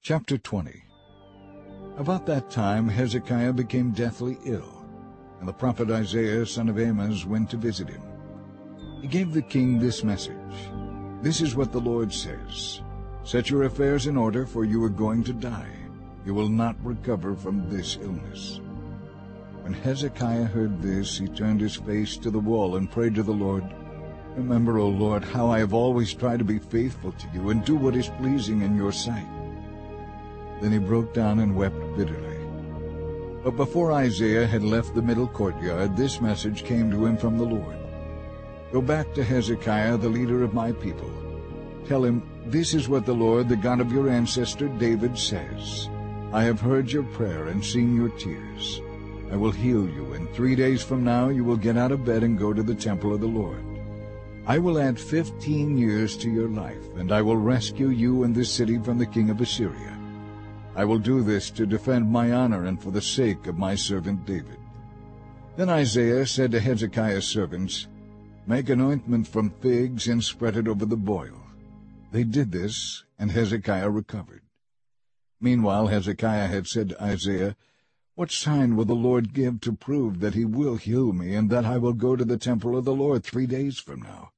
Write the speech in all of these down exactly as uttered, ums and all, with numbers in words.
Chapter twenty. About that time Hezekiah became deathly ill, and the prophet Isaiah son of Amoz went to visit him. He gave the king this message: "This is what the Lord says, Set your affairs in order, for you are going to die. You will not recover from this illness." When Hezekiah heard this, he turned his face to the wall and prayed to the Lord, "Remember, O Lord, how I have always tried to be faithful to you and do what is pleasing in your sight." Then he broke down and wept bitterly. But before Isaiah had left the middle courtyard, this message came to him from the Lord: "Go back to Hezekiah, the leader of my people. Tell him, this is what the Lord, the God of your ancestor David, says. I have heard your prayer and seen your tears. I will heal you, and three days from now you will get out of bed and go to the temple of the Lord. I will add fifteen years to your life, and I will rescue you and this city from the king of Assyria. I will do this to defend my honor and for the sake of my servant David." Then Isaiah said to Hezekiah's servants, "Make an ointment from figs and spread it over the boil." They did this, and Hezekiah recovered. Meanwhile Hezekiah had said to Isaiah, "What sign will the Lord give to prove that he will heal me, and that I will go to the temple of the Lord three days from now?"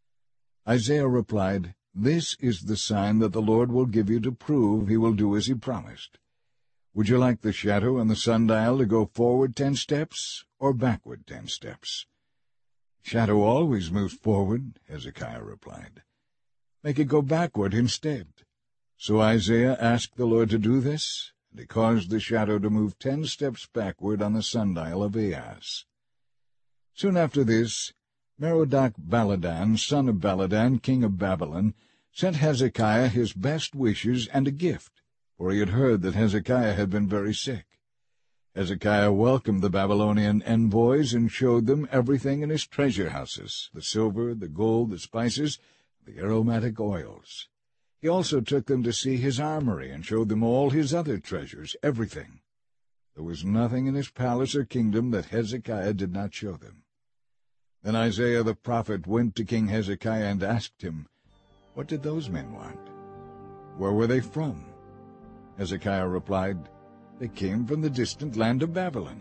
Isaiah replied, "This is the sign that the Lord will give you to prove he will do as he promised. Would you like the shadow and the sundial to go forward ten steps or backward ten steps?" "Shadow always moves forward," Hezekiah replied. "Make it go backward instead." So Isaiah asked the Lord to do this, and he caused the shadow to move ten steps backward on the sundial of Ahaz. Soon after this, Merodach-Baladan, son of Baladan, king of Babylon, sent Hezekiah his best wishes and a gift, for he had heard that Hezekiah had been very sick. Hezekiah welcomed the Babylonian envoys and showed them everything in his treasure houses, the silver, the gold, the spices, the aromatic oils. He also took them to see his armory and showed them all his other treasures, everything. There was nothing in his palace or kingdom that Hezekiah did not show them. Then Isaiah the prophet went to King Hezekiah and asked him, "What did those men want? Where were they from?" Hezekiah replied, "They came from the distant land of Babylon."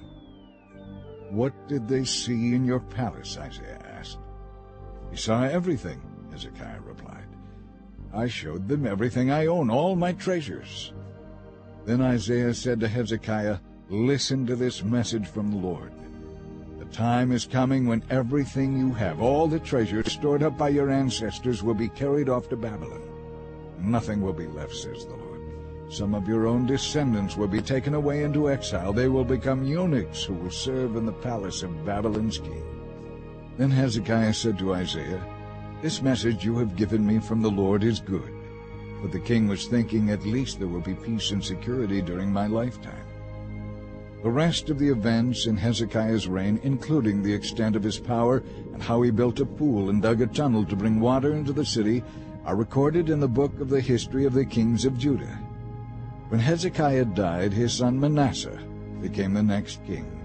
"What did they see in your palace?" Isaiah asked. "They saw everything," Hezekiah replied. "I showed them everything I own, all my treasures." Then Isaiah said to Hezekiah, "Listen to this message from the Lord. The time is coming when everything you have, all the treasures stored up by your ancestors, will be carried off to Babylon. Nothing will be left, says the Lord. Some of your own descendants will be taken away into exile. They will become eunuchs who will serve in the palace of Babylon's king." Then Hezekiah said to Isaiah, "This message you have given me from the Lord is good." But the king was thinking, "At least there will be peace and security during my lifetime." The rest of the events in Hezekiah's reign, including the extent of his power and how he built a pool and dug a tunnel to bring water into the city, are recorded in the book of the history of the kings of Judah. When Hezekiah died, his son Manasseh became the next king.